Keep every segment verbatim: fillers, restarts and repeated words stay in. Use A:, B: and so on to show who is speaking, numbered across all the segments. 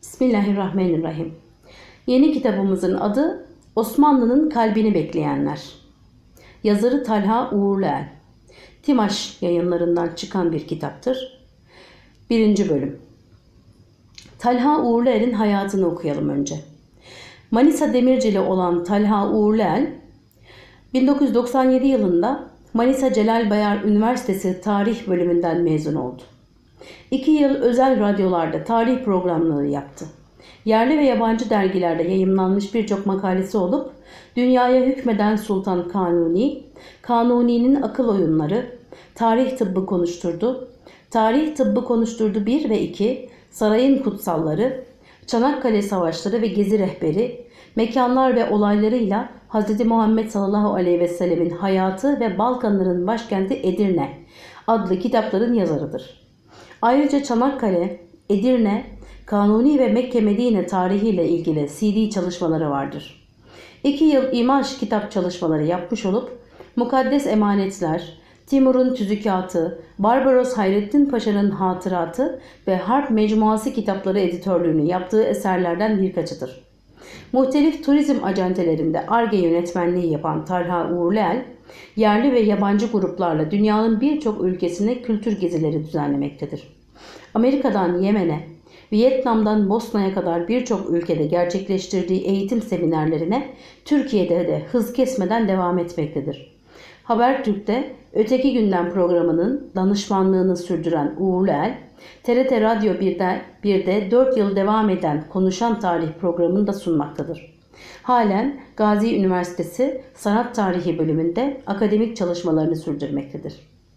A: Bismillahirrahmanirrahim. Yeni kitabımızın adı Osmanlı'nın Kalbini Bekleyenler. Yazarı Talha Uğurluel. Timaş yayınlarından çıkan bir kitaptır. Birinci bölüm. Talha Uğurluel'in hayatını okuyalım önce. Manisa Demircili olan Talha Uğurluel, bin dokuz yüz doksan yedi yılında Manisa Celal Bayar Üniversitesi Tarih Bölümünden mezun oldu. İki yıl özel radyolarda tarih programları yaptı. Yerli ve yabancı dergilerde yayımlanmış birçok makalesi olup, Dünyaya Hükmeden Sultan Kanuni, Kanuni'nin Akıl Oyunları, Tarih Tıbbı Konuşturdu, Tarih Tıbbı Konuşturdu bir ve iki, Sarayın Kutsalları, Çanakkale Savaşları ve Gezi Rehberi, mekanlar ve olaylarıyla Hz. Muhammed sallallahu aleyhi ve sellemin hayatı ve Balkanların başkenti Edirne adlı kitapların yazarıdır. Ayrıca Çanakkale, Edirne, Kanuni ve Mekke Medine tarihiyle ilgili C D çalışmaları vardır. İki yıl imaj kitap çalışmaları yapmış olup, Mukaddes Emanetler, Timur'un Tüzükatı, Barbaros Hayrettin Paşa'nın Hatıratı ve Harp Mecmuası kitapları editörlüğünü yaptığı eserlerden birkaçıdır. Muhtelif turizm acentelerinde Ar-Ge yönetmenliği yapan Talha Uğurluel, yerli ve yabancı gruplarla dünyanın birçok ülkesine kültür gezileri düzenlemektedir. Amerika'dan Yemen'e, Vietnam'dan Bosna'ya kadar birçok ülkede gerçekleştirdiği eğitim seminerlerine Türkiye'de de hız kesmeden devam etmektedir. Habertürk'te Öteki Gündem programının danışmanlığını sürdüren Uğurluel, T R T Radyo birde, birde dört yıl devam eden Konuşan Tarih programını da sunmaktadır. Halen Gazi Üniversitesi Sanat Tarihi bölümünde akademik çalışmalarını sürdürmektedir.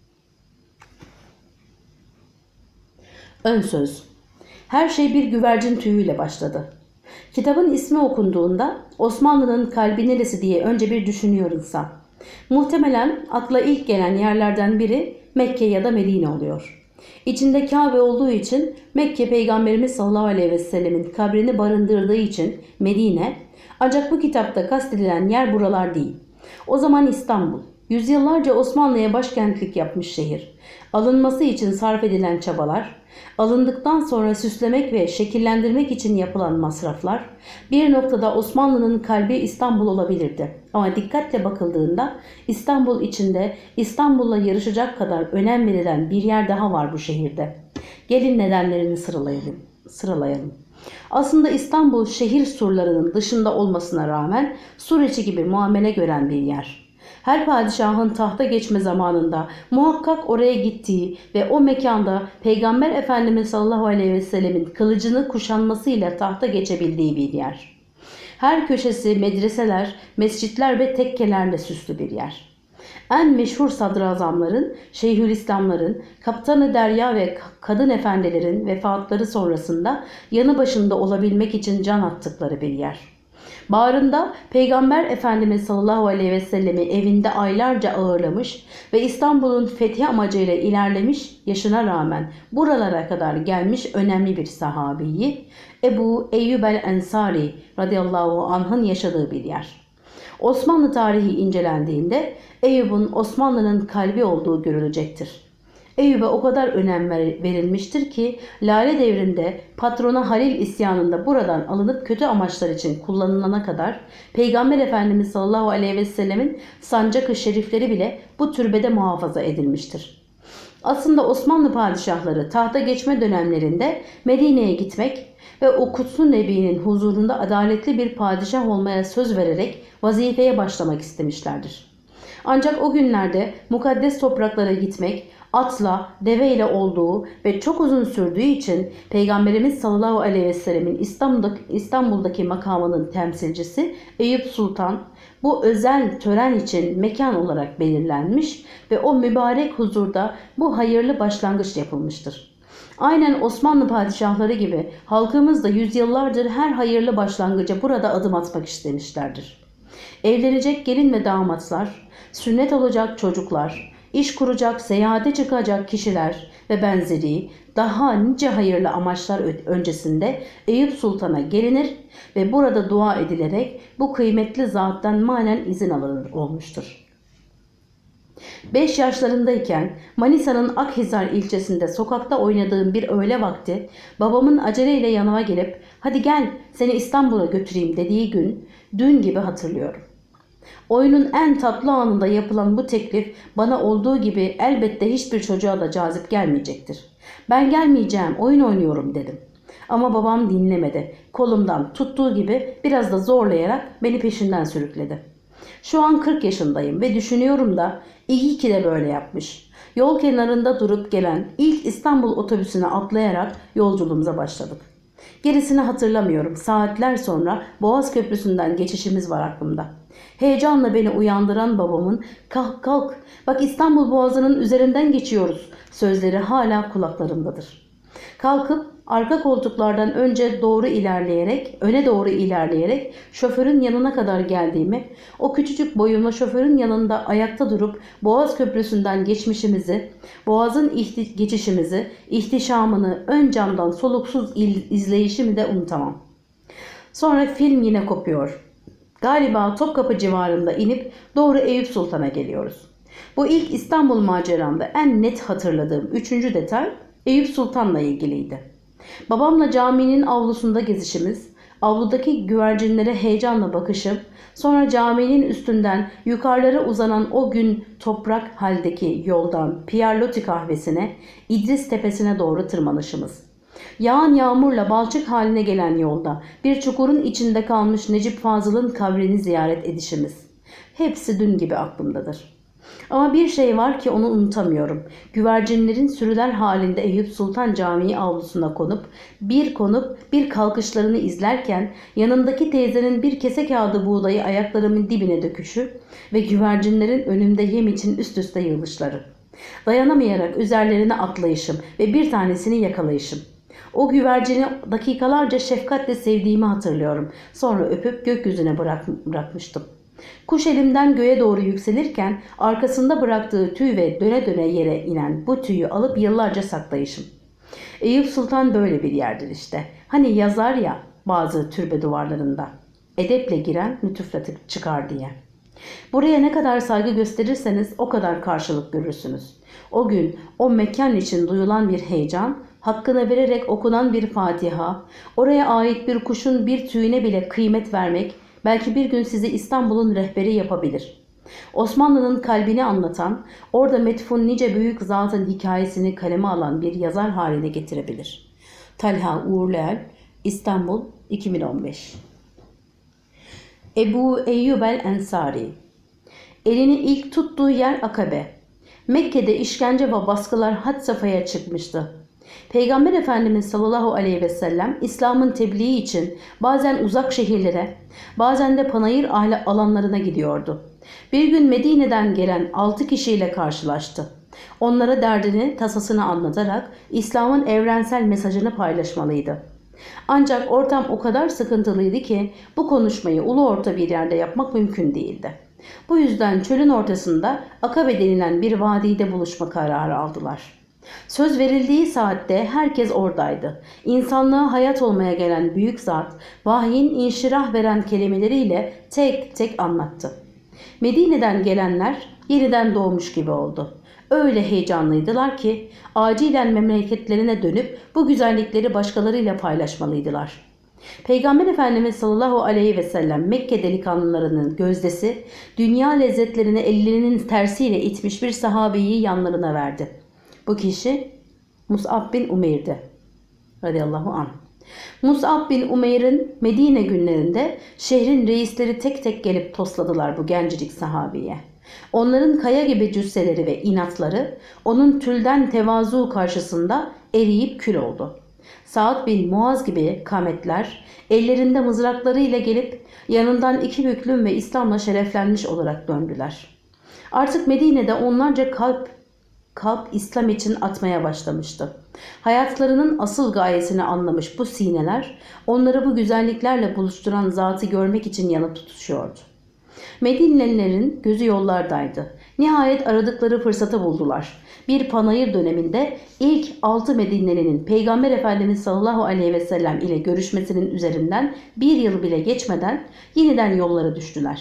A: Ön söz. Her şey bir güvercin tüyüyle başladı. Kitabın ismi okunduğunda Osmanlı'nın kalbi neresi diye önce bir düşünüyor insan. Muhtemelen akla ilk gelen yerlerden biri Mekke ya da Medine oluyor. İçinde Kabe olduğu için Mekke, Peygamberimiz sallallahu aleyhi ve sellemin kabrini barındırdığı için Medine, ancak bu kitapta kastedilen yer buralar değil. O zaman İstanbul, yüzyıllarca Osmanlı'ya başkentlik yapmış şehir. Alınması için sarf edilen çabalar, alındıktan sonra süslemek ve şekillendirmek için yapılan masraflar, bir noktada Osmanlı'nın kalbi İstanbul olabilirdi. Ama dikkatle bakıldığında İstanbul içinde İstanbul'la yarışacak kadar önem verilen bir yer daha var bu şehirde. Gelin nedenlerini sıralayalım. sıralayalım. Aslında İstanbul şehir surlarının dışında olmasına rağmen sur içi gibi muamele gören bir yer. Her padişahın tahta geçme zamanında muhakkak oraya gittiği ve o mekanda Peygamber Efendimiz sallallahu aleyhi ve sellemin kılıcını kuşanmasıyla tahta geçebildiği bir yer. Her köşesi medreseler, mescitler ve tekkelerle süslü bir yer. En meşhur sadrazamların, şeyhülislamların, kaptanı derya ve kadın efendilerin vefatları sonrasında yanı başında olabilmek için can attıkları bir yer. Bağrında Peygamber Efendimiz sallallahu aleyhi ve sellemi evinde aylarca ağırlamış ve İstanbul'un fethi amacıyla ilerlemiş, yaşına rağmen buralara kadar gelmiş önemli bir sahabiyi Ebu Eyyub el-Ensari radıyallahu anh'ın yaşadığı bir yer. Osmanlı tarihi incelendiğinde Eyyub'un Osmanlı'nın kalbi olduğu görülecektir. Eyyub'a o kadar önem verilmiştir ki Lale devrinde patrona Halil isyanında buradan alınıp kötü amaçlar için kullanılana kadar Peygamber Efendimiz sallallahu aleyhi ve sellemin sancak-ı şerifleri bile bu türbede muhafaza edilmiştir. Aslında Osmanlı padişahları tahta geçme dönemlerinde Medine'ye gitmek ve o kutlu nebinin huzurunda adaletli bir padişah olmaya söz vererek vazifeye başlamak istemişlerdir. Ancak o günlerde mukaddes topraklara gitmek atla, deveyle olduğu ve çok uzun sürdüğü için Peygamberimiz sallallahu aleyhi ve sellemin İstanbul'daki, İstanbul'daki makamının temsilcisi Eyüp Sultan bu özel tören için mekan olarak belirlenmiş ve o mübarek huzurda bu hayırlı başlangıç yapılmıştır. Aynen Osmanlı padişahları gibi halkımız da yüzyıllardır her hayırlı başlangıca burada adım atmak istemişlerdir. Evlenecek gelin ve damatlar, sünnet olacak çocuklar, iş kuracak, seyahate çıkacak kişiler ve benzeri daha nice hayırlı amaçlar öncesinde Eyüp Sultan'a gelinir ve burada dua edilerek bu kıymetli zattan manen izin alınır olmuştur. Beş yaşlarındayken Manisa'nın Akhisar ilçesinde sokakta oynadığım bir öğle vakti babamın aceleyle yanıma gelip "Hadi gel seni İstanbul'a götüreyim" dediği gün dün gibi hatırlıyorum. Oyunun en tatlı anında yapılan bu teklif bana olduğu gibi elbette hiçbir çocuğa da cazip gelmeyecektir. "Ben gelmeyeceğim, oyun oynuyorum" dedim. Ama babam dinlemedi. Kolumdan tuttuğu gibi biraz da zorlayarak beni peşinden sürükledi. Şu an kırk yaşındayım ve düşünüyorum da iyi ki de böyle yapmış. Yol kenarında durup gelen ilk İstanbul otobüsüne atlayarak yolculuğumuza başladık. Gerisini hatırlamıyorum. Saatler sonra Boğaz Köprüsü'nden geçişimiz var aklımda. Heyecanla beni uyandıran babamın "Kalk kalk, bak İstanbul Boğazı'nın üzerinden geçiyoruz" sözleri hala kulaklarımdadır. Kalkıp arka koltuklardan önce doğru ilerleyerek, öne doğru ilerleyerek şoförün yanına kadar geldiğimi, o küçücük boyumla şoförün yanında ayakta durup Boğaz Köprüsü'nden geçmişimizi, Boğaz'ın ihti- geçişimizi, ihtişamını ön camdan soluksuz izleyişimi de unutamam. Sonra film yine kopuyor. Galiba Topkapı civarında inip doğru Eyüp Sultan'a geliyoruz. Bu ilk İstanbul maceramda en net hatırladığım üçüncü detay Eyüp Sultan'la ilgiliydi. Babamla caminin avlusunda gezişimiz, avludaki güvercinlere heyecanla bakışıp, sonra caminin üstünden yukarılara uzanan o gün toprak haldeki yoldan Pierlotti kahvesine, İdris Tepesi'ne doğru tırmanışımız. Yağan yağmurla balçık haline gelen yolda bir çukurun içinde kalmış Necip Fazıl'ın kabrini ziyaret edişimiz. Hepsi dün gibi aklımdadır. Ama bir şey var ki onu unutamıyorum. Güvercinlerin sürüler halinde Eyüp Sultan Camii avlusuna konup, bir konup bir kalkışlarını izlerken yanındaki teyzenin bir kese kağıdı buğdayı ayaklarımın dibine döküşü ve güvercinlerin önümde yem için üst üste yığılışları. Dayanamayarak üzerlerine atlayışım ve bir tanesini yakalayışım. O güvercini dakikalarca şefkatle sevdiğimi hatırlıyorum. Sonra öpüp gökyüzüne bırak, bırakmıştım. Kuş elimden göğe doğru yükselirken arkasında bıraktığı tüy ve döne döne yere inen bu tüyü alıp yıllarca saklayışım. Eyüp Sultan böyle bir yerdir işte. Hani yazar ya bazı türbe duvarlarında. Edeple giren lütufla çıkar diye. Buraya ne kadar saygı gösterirseniz o kadar karşılık görürsünüz. O gün o mekan için duyulan bir heyecan, hakkını vererek okunan bir Fatiha, oraya ait bir kuşun bir tüyüne bile kıymet vermek belki bir gün sizi İstanbul'un rehberi yapabilir. Osmanlı'nın kalbini anlatan, orada metfun nice büyük zatın hikayesini kaleme alan bir yazar haline getirebilir. Talha Uğurluel, İstanbul, iki bin on beş. Ebu Eyyub el-Ensari. Elini ilk tuttuğu yer Akabe. Mekke'de işkence ve baskılar had safhaya çıkmıştı. Peygamber Efendimiz sallallahu aleyhi ve sellem İslam'ın tebliği için bazen uzak şehirlere, bazen de panayır alanlarına gidiyordu. Bir gün Medine'den gelen altı kişiyle karşılaştı. Onlara derdini, tasasını anlatarak İslam'ın evrensel mesajını paylaşmalıydı. Ancak ortam o kadar sıkıntılıydı ki bu konuşmayı ulu orta bir yerde yapmak mümkün değildi. Bu yüzden çölün ortasında Akabe denilen bir vadide buluşma kararı aldılar. Söz verildiği saatte herkes oradaydı. İnsanlığa hayat olmaya gelen büyük zat, vahyin inşirah veren kelimeleriyle tek tek anlattı. Medine'den gelenler yeniden doğmuş gibi oldu. Öyle heyecanlıydılar ki acilen memleketlerine dönüp bu güzellikleri başkalarıyla paylaşmalıydılar. Peygamber Efendimiz sallallahu aleyhi ve sellem Mekke delikanlılarının gözdesi, dünya lezzetlerini ellerinin tersiyle itmiş bir sahabeyi yanlarına verdi. Bu kişi Mus'ab bin Umeyr'di. Radıyallahu anh. Mus'ab bin Umeyr'in Medine günlerinde şehrin reisleri tek tek gelip tosladılar bu gencecik sahabiye. Onların kaya gibi cüsseleri ve inatları onun tülden tevazu karşısında eriyip kül oldu. Sa'd bin Muaz gibi kametler ellerinde mızraklarıyla gelip yanından iki büklüm ve İslam'la şereflenmiş olarak döndüler. Artık Medine'de onlarca kalp kalp İslam için atmaya başlamıştı. Hayatlarının asıl gayesini anlamış bu sineler onları bu güzelliklerle buluşturan zatı görmek için yanıp tutuşuyordu. Medinelilerin gözü yollardaydı. Nihayet aradıkları fırsatı buldular. Bir panayır döneminde ilk altı Medinelinin Peygamber Efendimiz sallallahu aleyhi ve sellem ile görüşmesinin üzerinden bir yıl bile geçmeden yeniden yollara düştüler.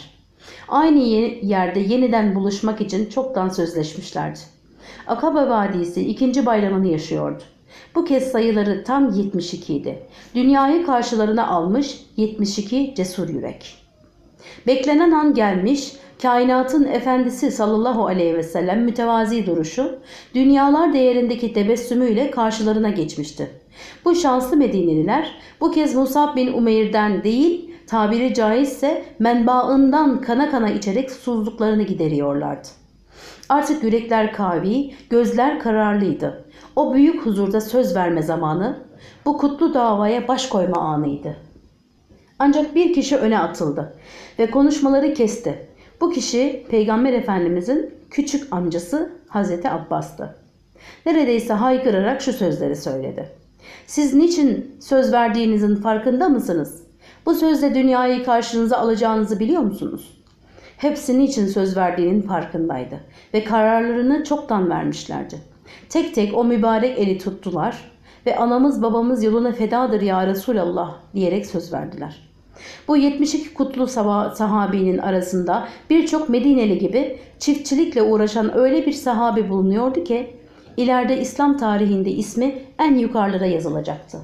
A: Aynı yerde yeniden buluşmak için çoktan sözleşmişlerdi. Akabe Vadisi ikinci bayramını yaşıyordu. Bu kez sayıları tam yetmiş iki idi. Dünyayı karşılarına almış yetmiş iki cesur yürek. Beklenen an gelmiş, kainatın efendisi sallallahu aleyhi ve sellem mütevazi duruşu, dünyalar değerindeki tebessümüyle karşılarına geçmişti. Bu şanslı Medineliler bu kez Musab bin Umeyr'den değil, tabiri caizse menbaından kana kana içerek susuzluklarını gideriyorlardı. Artık yürekler kavi, gözler kararlıydı. O büyük huzurda söz verme zamanı, bu kutlu davaya baş koyma anıydı. Ancak bir kişi öne atıldı ve konuşmaları kesti. Bu kişi Peygamber Efendimizin küçük amcası Hazreti Abbas'tı. Neredeyse haykırarak şu sözleri söyledi. Siz niçin söz verdiğinizin farkında mısınız? Bu sözle dünyayı karşınıza alacağınızı biliyor musunuz? Hepsi niçin söz verdiğinin farkındaydı ve kararlarını çoktan vermişlerdi. Tek tek o mübarek eli tuttular ve anamız babamız yoluna fedadır ya Resulallah diyerek söz verdiler. Bu yetmiş iki kutlu sahabinin arasında birçok Medineli gibi çiftçilikle uğraşan öyle bir sahabe bulunuyordu ki ileride İslam tarihinde ismi en yukarılara yazılacaktı.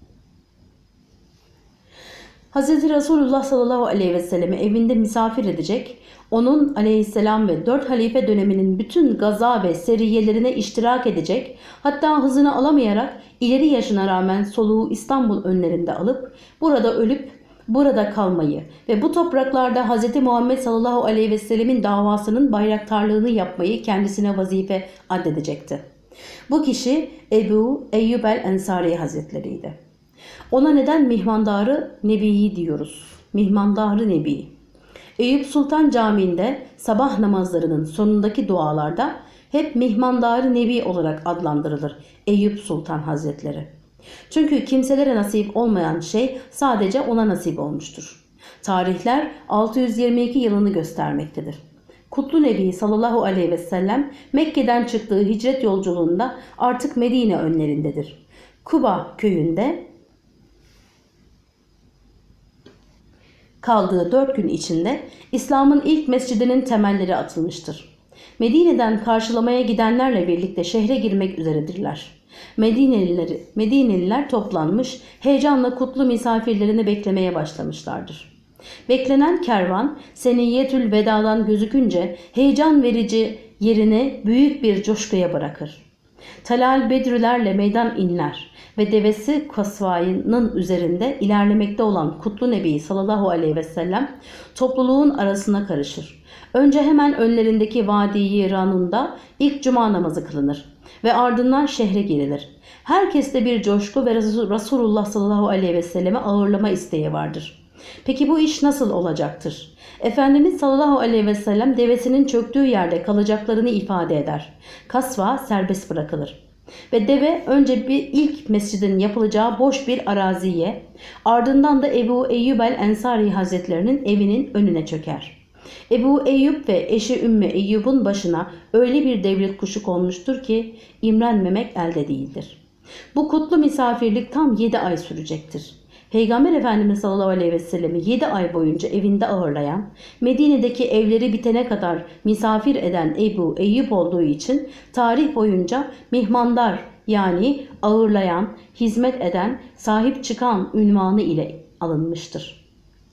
A: Hz. Resulullah sallallahu aleyhi ve sellem'i evinde misafir edecek, onun aleyhisselam ve dört halife döneminin bütün gaza ve seriyelerine iştirak edecek, hatta hızını alamayarak ileri yaşına rağmen soluğu İstanbul önlerinde alıp burada ölüp burada kalmayı ve bu topraklarda Hz. Muhammed sallallahu aleyhi ve sellemin davasının bayraktarlığını yapmayı kendisine vazife addedecekti. Bu kişi Ebu Eyyub el-Ensari Hazretleri'ydi. Ona neden Mihmandarı Nebi'yi diyoruz? Mihmandarı Nebi. Eyüp Sultan Camii'nde sabah namazlarının sonundaki dualarda hep Mihmandarı Nebi olarak adlandırılır Eyüp Sultan Hazretleri. Çünkü kimselere nasip olmayan şey sadece ona nasip olmuştur. Tarihler altı yüz yirmi iki yılını göstermektedir. Kutlu Nebi sallallahu aleyhi ve sellem Mekke'den çıktığı hicret yolculuğunda artık Medine önlerindedir. Kuba köyünde kaldığı dört gün içinde İslam'ın ilk mescidinin temelleri atılmıştır. Medine'den karşılamaya gidenlerle birlikte şehre girmek üzeredirler. Medineliler, Medineliler toplanmış, heyecanla kutlu misafirlerini beklemeye başlamışlardır. Beklenen kervan Seniyyetül Veda'dan gözükünce heyecan verici yerini büyük bir coşkuya bırakır. Talal Bedrülerle meydan inler ve devesi kasvayının üzerinde ilerlemekte olan Kutlu Nebi sallallahu aleyhi ve sellem topluluğun arasına karışır. Önce hemen önlerindeki Vadi-i Ranun'da ilk cuma namazı kılınır ve ardından şehre girilir. Herkeste bir coşku ve Resulullah sallallahu aleyhi ve selleme ağırlama isteği vardır. Peki bu iş nasıl olacaktır? Efendimiz sallallahu aleyhi ve sellem devesinin çöktüğü yerde kalacaklarını ifade eder. Kasva serbest bırakılır. Ve deve önce bir ilk mescidin yapılacağı boş bir araziye, ardından da Ebu Eyyub el-Ensari Hazretlerinin evinin önüne çöker. Ebu Eyyub ve eşi Ümmü Eyyub'un başına öyle bir devlet kuşu konmuştur ki imrenmemek elde değildir. Bu kutlu misafirlik tam yedi ay sürecektir. Peygamber Efendimiz sallallahu aleyhi ve sellem'i yedi ay boyunca evinde ağırlayan, Medine'deki evleri bitene kadar misafir eden Ebu Eyyub olduğu için tarih boyunca mihmandar yani ağırlayan, hizmet eden, sahip çıkan unvanı ile alınmıştır.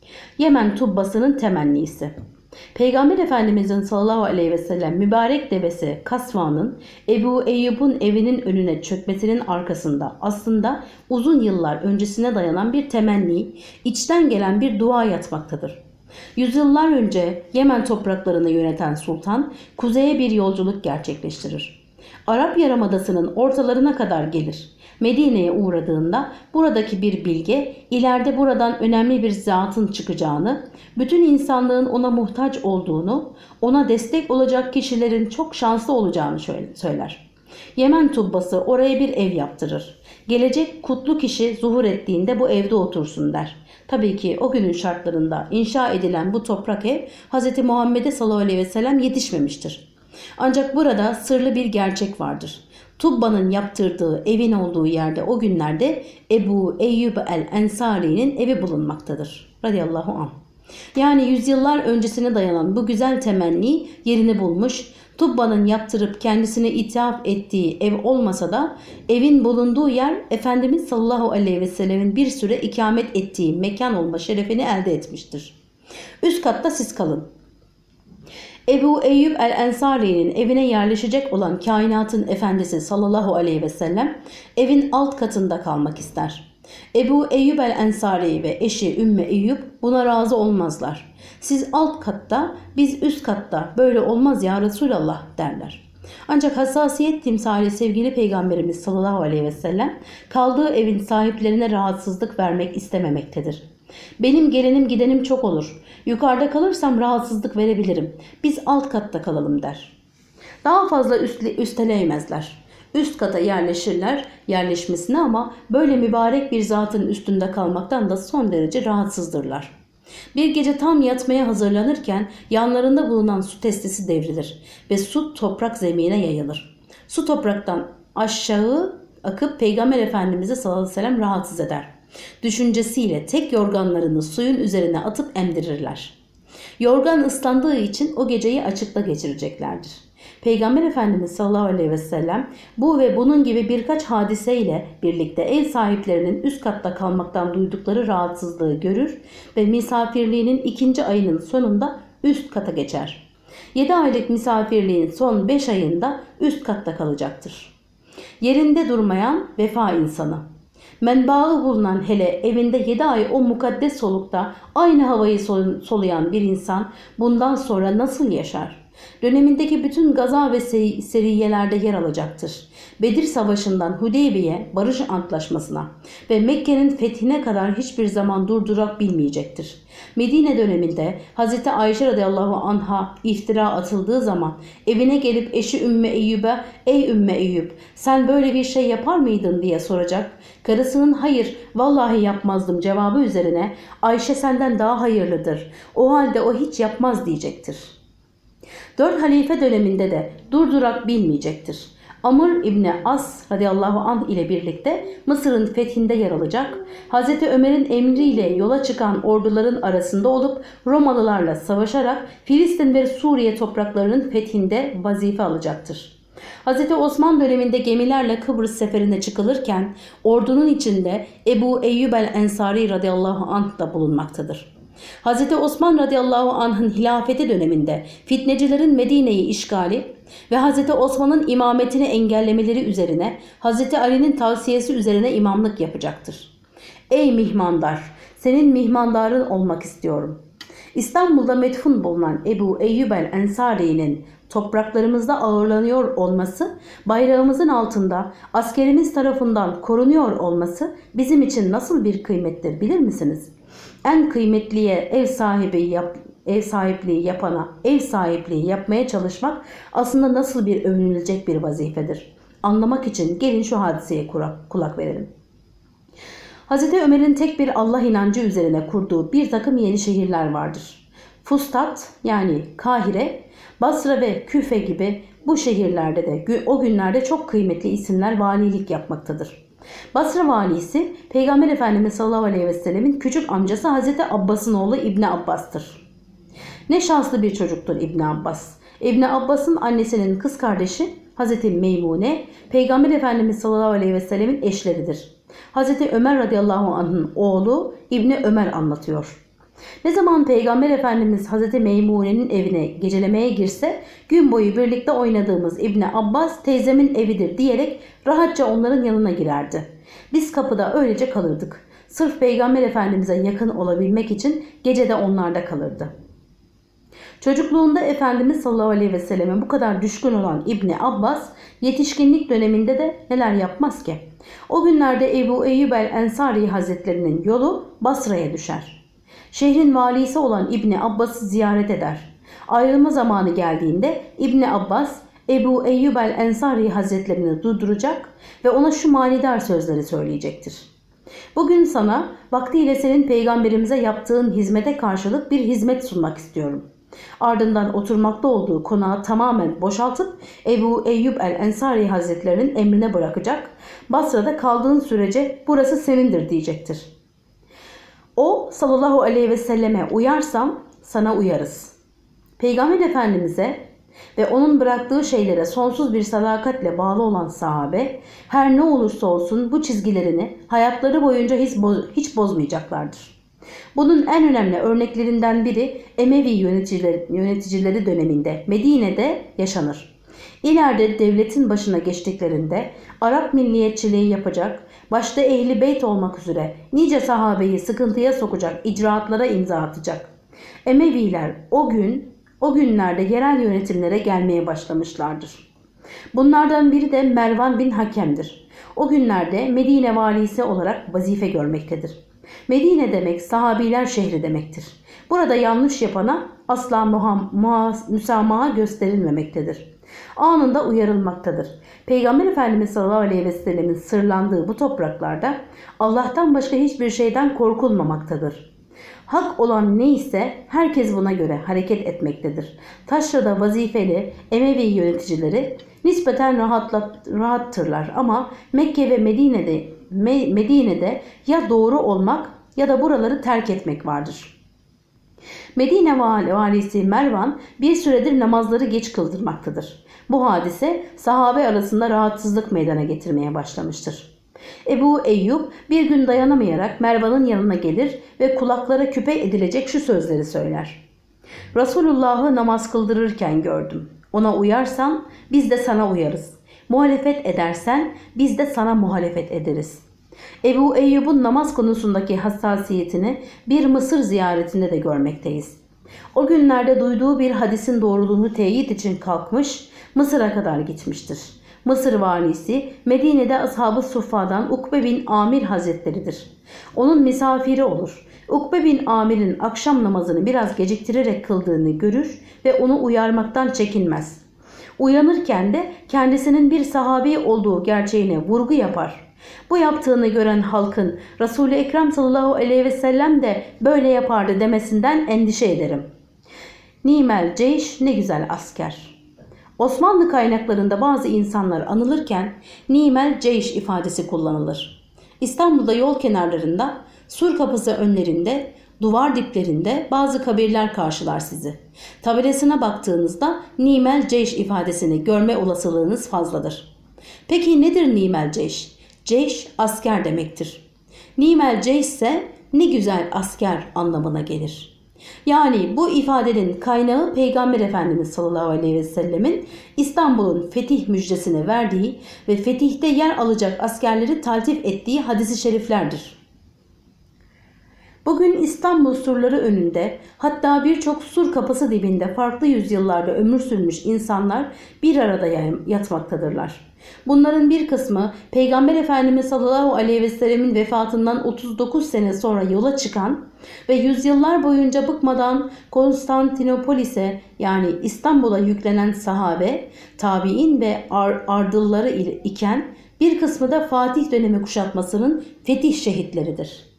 A: Yemen Tubbası'nın temennisi. Peygamber Efendimizin sallallahu aleyhi ve sellem mübarek devesi Kasva'nın Ebu Eyyub'un evinin önüne çökmesinin arkasında aslında uzun yıllar öncesine dayanan bir temenni, içten gelen bir dua yatmaktadır. Yüzyıllar önce Yemen topraklarını yöneten sultan kuzeye bir yolculuk gerçekleştirir. Arap Yarımadası'nın ortalarına kadar gelir. Medine'ye uğradığında buradaki bir bilge ileride buradan önemli bir zatın çıkacağını, bütün insanlığın ona muhtaç olduğunu, ona destek olacak kişilerin çok şanslı olacağını söyler. Yemen Tubbası oraya bir ev yaptırır. Gelecek kutlu kişi zuhur ettiğinde bu evde otursun der. Tabii ki o günün şartlarında inşa edilen bu toprak ev Hz. Muhammed'e sallallahu aleyhi ve sellem yetişmemiştir. Ancak burada sırlı bir gerçek vardır. Tubba'nın yaptırdığı evin olduğu yerde o günlerde Ebu Eyyub el-Ensari'nin evi bulunmaktadır. Radıyallahu anh. Yani yüzyıllar öncesine dayanan bu güzel temenni yerini bulmuş, Tubba'nın yaptırıp kendisine ithaf ettiği ev olmasa da evin bulunduğu yer Efendimiz sallallahu aleyhi ve sellemin bir süre ikamet ettiği mekan olma şerefini elde etmiştir. Üst katta siz kalın. Ebu Eyyub el-Ensari'nin evine yerleşecek olan kainatın efendisi sallallahu aleyhi ve sellem evin alt katında kalmak ister. Ebu Eyyub el-Ensari ve eşi Ümmü Eyyub buna razı olmazlar. Siz alt katta, biz üst katta, böyle olmaz ya Resulallah derler. Ancak hassasiyet timsali sevgili Peygamberimiz sallallahu aleyhi ve sellem kaldığı evin sahiplerine rahatsızlık vermek istememektedir. Benim gelenim gidenim çok olur. Yukarıda kalırsam rahatsızlık verebilirim. Biz alt katta kalalım der. Daha fazla üstle, üsteleyemezler. Üst kata yerleşirler yerleşmesine ama böyle mübarek bir zatın üstünde kalmaktan da son derece rahatsızdırlar. Bir gece tam yatmaya hazırlanırken yanlarında bulunan su testisi devrilir ve su toprak zemine yayılır. Su topraktan aşağı akıp Peygamber Efendimiz'i sallallahu aleyhi ve sellem rahatsız eder. Düşüncesiyle tek yorganlarını suyun üzerine atıp emdirirler. Yorgan ıslandığı için o geceyi açıkta geçireceklerdir. Peygamber Efendimiz sallallahu aleyhi ve sellem bu ve bunun gibi birkaç hadiseyle birlikte ev sahiplerinin üst katta kalmaktan duydukları rahatsızlığı görür ve misafirliğinin ikinci ayının sonunda üst kata geçer. yedi aylık misafirliğin son beş ayında üst katta kalacaktır. Yerinde durmayan vefa insanı. Menbaı bulunan, hele evinde yedi ay o mukaddes solukta aynı havayı soluyan bir insan bundan sonra nasıl yaşar? Dönemindeki bütün gaza ve seriyelerde yer alacaktır. Bedir Savaşı'ndan Hudeybiye barış antlaşmasına ve Mekke'nin fethine kadar hiçbir zaman durdurak bilmeyecektir. Medine döneminde Hazreti Ayşe radıyallahu anha iftira atıldığı zaman evine gelip eşi Ümmü Eyyub'e "Ey Ümmü Eyyub, sen böyle bir şey yapar mıydın?" diye soracak. Karısının "Hayır, vallahi yapmazdım" cevabı üzerine "Ayşe senden daha hayırlıdır. O halde o hiç yapmaz" diyecektir. Dört halife döneminde de durdurak bilmeyecektir. Amr İbni As radıyallahu anh ile birlikte Mısır'ın fethinde yer alacak. Hazreti Ömer'in emriyle yola çıkan orduların arasında olup Romalılarla savaşarak Filistin ve Suriye topraklarının fethinde vazife alacaktır. Hazreti Osman döneminde gemilerle Kıbrıs seferine çıkılırken ordunun içinde Ebu Eyyub el-Ensari radıyallahu anh da bulunmaktadır. Hazreti Osman radıyallahu anh'ın hilafeti döneminde fitnecilerin Medine'yi işgali ve Hazreti Osman'ın imametini engellemeleri üzerine Hazreti Ali'nin tavsiyesi üzerine imamlık yapacaktır. Ey mihmandar, senin mihmandarın olmak istiyorum. İstanbul'da metfun bulunan Ebu Eyyub el-Ensari'nin topraklarımızda ağırlanıyor olması, bayrağımızın altında askerimiz tarafından korunuyor olması bizim için nasıl bir kıymettir bilir misiniz? En kıymetliye ev sahibi yap, ev sahipliği yapana ev sahipliği yapmaya çalışmak aslında nasıl bir övünülecek bir vazifedir. Anlamak için gelin şu hadiseye kulak verelim. Hazreti Ömer'in tek bir Allah inancı üzerine kurduğu bir takım yeni şehirler vardır. Fustat yani Kahire, Basra ve Küfe gibi bu şehirlerde de o günlerde çok kıymetli isimler valilik yapmaktadır. Basra valisi Peygamber Efendimiz sallallahu aleyhi ve sellemin küçük amcası Hazreti Abbas'ın oğlu İbni Abbas'tır. Ne şanslı bir çocuktur İbni Abbas. İbni Abbas'ın annesinin kız kardeşi Hazreti Meymune, Peygamber Efendimiz sallallahu aleyhi ve sellemin eşleridir. Hazreti Ömer radıyallahu anh'ın oğlu İbni Ömer anlatıyor. Ne zaman Peygamber Efendimiz Hazreti Meymune'nin evine gecelemeye girse gün boyu birlikte oynadığımız İbni Abbas teyzemin evidir diyerek rahatça onların yanına girerdi. Biz kapıda öylece kalırdık. Sırf Peygamber Efendimiz'e yakın olabilmek için gecede onlarda kalırdı. Çocukluğunda Efendimiz sallallahu aleyhi ve selleme bu kadar düşkün olan İbni Abbas yetişkinlik döneminde de neler yapmaz ki? O günlerde Ebu Eyyub el-Ensari Hazretlerinin yolu Basra'ya düşer. Şehrin valisi olan İbni Abbas'ı ziyaret eder. Ayrılma zamanı geldiğinde İbni Abbas Ebu Eyyub el-Ensari Hazretlerini durduracak ve ona şu manidar sözleri söyleyecektir. Bugün sana vaktiyle senin peygamberimize yaptığın hizmete karşılık bir hizmet sunmak istiyorum. Ardından oturmakta olduğu konağı tamamen boşaltıp Ebu Eyyub el-Ensari Hazretlerinin emrine bırakacak. Basra'da kaldığın sürece burası senindir diyecektir. O O sallallahu aleyhi ve selleme uyarsam sana uyarız. Peygamber Efendimiz'e ve onun bıraktığı şeylere sonsuz bir sadakatle bağlı olan sahabe her ne olursa olsun bu çizgilerini hayatları boyunca hiç, boz, hiç bozmayacaklardır. Bunun en önemli örneklerinden biri Emevi yöneticileri, yöneticileri döneminde Medine'de yaşanır. İleride devletin başına geçtiklerinde Arap milliyetçiliği yapacak, başta Ehli Beyt olmak üzere nice sahabeyi sıkıntıya sokacak icraatlara imza atacak. Emeviler o gün o günlerde yerel yönetimlere gelmeye başlamışlardır. Bunlardan biri de Mervan bin Hakem'dir. O günlerde Medine valisi olarak vazife görmektedir. Medine demek sahabiler şehri demektir. Burada yanlış yapana asla muham, muha, müsamaha gösterilmemektedir. Anında uyarılmaktadır. Peygamber Efendimiz sallallahu aleyhi ve sellemin sırlandığı bu topraklarda Allah'tan başka hiçbir şeyden korkulmamaktadır. Hak olan neyse herkes buna göre hareket etmektedir. Taşra'da vazifeli Emevi yöneticileri nispeten rahatla, rahattırlar ama Mekke ve Medine'de, Me, Medine'de ya doğru olmak ya da buraları terk etmek vardır. Medine valisi Mervan bir süredir namazları geç kıldırmaktadır. Bu hadise sahabe arasında rahatsızlık meydana getirmeye başlamıştır. Ebu Eyyub bir gün dayanamayarak Mervan'ın yanına gelir ve kulaklara küpe edilecek şu sözleri söyler. Resulullah'ı namaz kıldırırken gördüm. Ona uyarsan biz de sana uyarız. Muhalefet edersen biz de sana muhalefet ederiz. Ebu Eyyub'un namaz konusundaki hassasiyetini bir Mısır ziyaretinde de görmekteyiz. O günlerde duyduğu bir hadisin doğruluğunu teyit için kalkmış, Mısır'a kadar gitmiştir. Mısır valisi Medine'de Ashab-ı Suffa'dan Ukbe bin Amir Hazretleridir. Onun misafiri olur. Ukbe bin Amir'in akşam namazını biraz geciktirerek kıldığını görür ve onu uyarmaktan çekinmez. Uyanırken de kendisinin bir sahabi olduğu gerçeğine vurgu yapar. Bu yaptığını gören halkın Resul-i Ekrem sallallahu aleyhi ve sellem de böyle yapardı demesinden endişe ederim. Nimel ceyş, ne güzel asker. Osmanlı kaynaklarında bazı insanlar anılırken Nimel ceyş ifadesi kullanılır. İstanbul'da yol kenarlarında, sur kapısı önlerinde, duvar diplerinde bazı kabirler karşılar sizi. Tabelasına baktığınızda Nimel ceyş ifadesini görme olasılığınız fazladır. Peki nedir Nimel ceyş? Ceyş asker demektir. Nimel ceyş ise ne güzel asker anlamına gelir. Yani bu ifadenin kaynağı Peygamber Efendimiz sallallahu aleyhi ve sellemin İstanbul'un fetih müjdesini verdiği ve fetihte yer alacak askerleri taltif ettiği hadis-i şeriflerdir. Bugün İstanbul surları önünde, hatta birçok sur kapısı dibinde farklı yüzyıllarda ömür sürmüş insanlar bir arada yatmaktadırlar. Bunların bir kısmı Peygamber Efendimiz sallallahu aleyhi ve sellemin vefatından otuz dokuz sene sonra yola çıkan ve yüzyıllar boyunca bıkmadan Konstantinopolis'e yani İstanbul'a yüklenen sahabe, tabi'in ve ar ardılları iken bir kısmı da Fatih dönemi kuşatmasının fetih şehitleridir.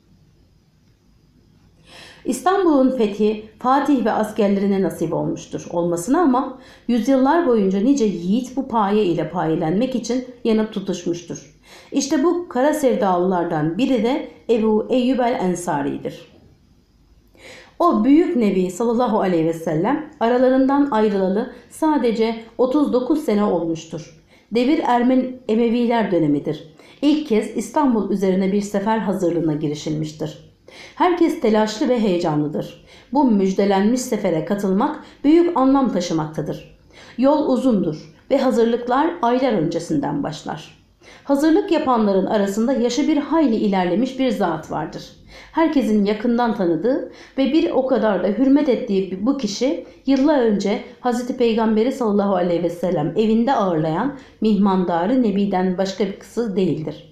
A: İstanbul'un fethi Fatih ve askerlerine nasip olmuştur olmasına ama yüzyıllar boyunca nice yiğit bu paye ile payelenmek için yanıp tutuşmuştur. İşte bu kara sevdalılardan biri de Ebu Eyyub el-Ensari'dir. O büyük Nebi sallallahu aleyhi ve sellem aralarından ayrılalı sadece otuz dokuz sene olmuştur. Devir Ermen Emeviler dönemidir. İlk kez İstanbul üzerine bir sefer hazırlığına girişilmiştir. Herkes telaşlı ve heyecanlıdır. Bu müjdelenmiş sefere katılmak büyük anlam taşımaktadır. Yol uzundur ve hazırlıklar aylar öncesinden başlar. Hazırlık yapanların arasında yaşı bir hayli ilerlemiş bir zat vardır. Herkesin yakından tanıdığı ve bir o kadar da hürmet ettiği bu kişi yıllar önce Hazreti Peygamberi sallallahu aleyhi ve sellem evinde ağırlayan mihmandarı Nebi'den başka bir kızı değildir.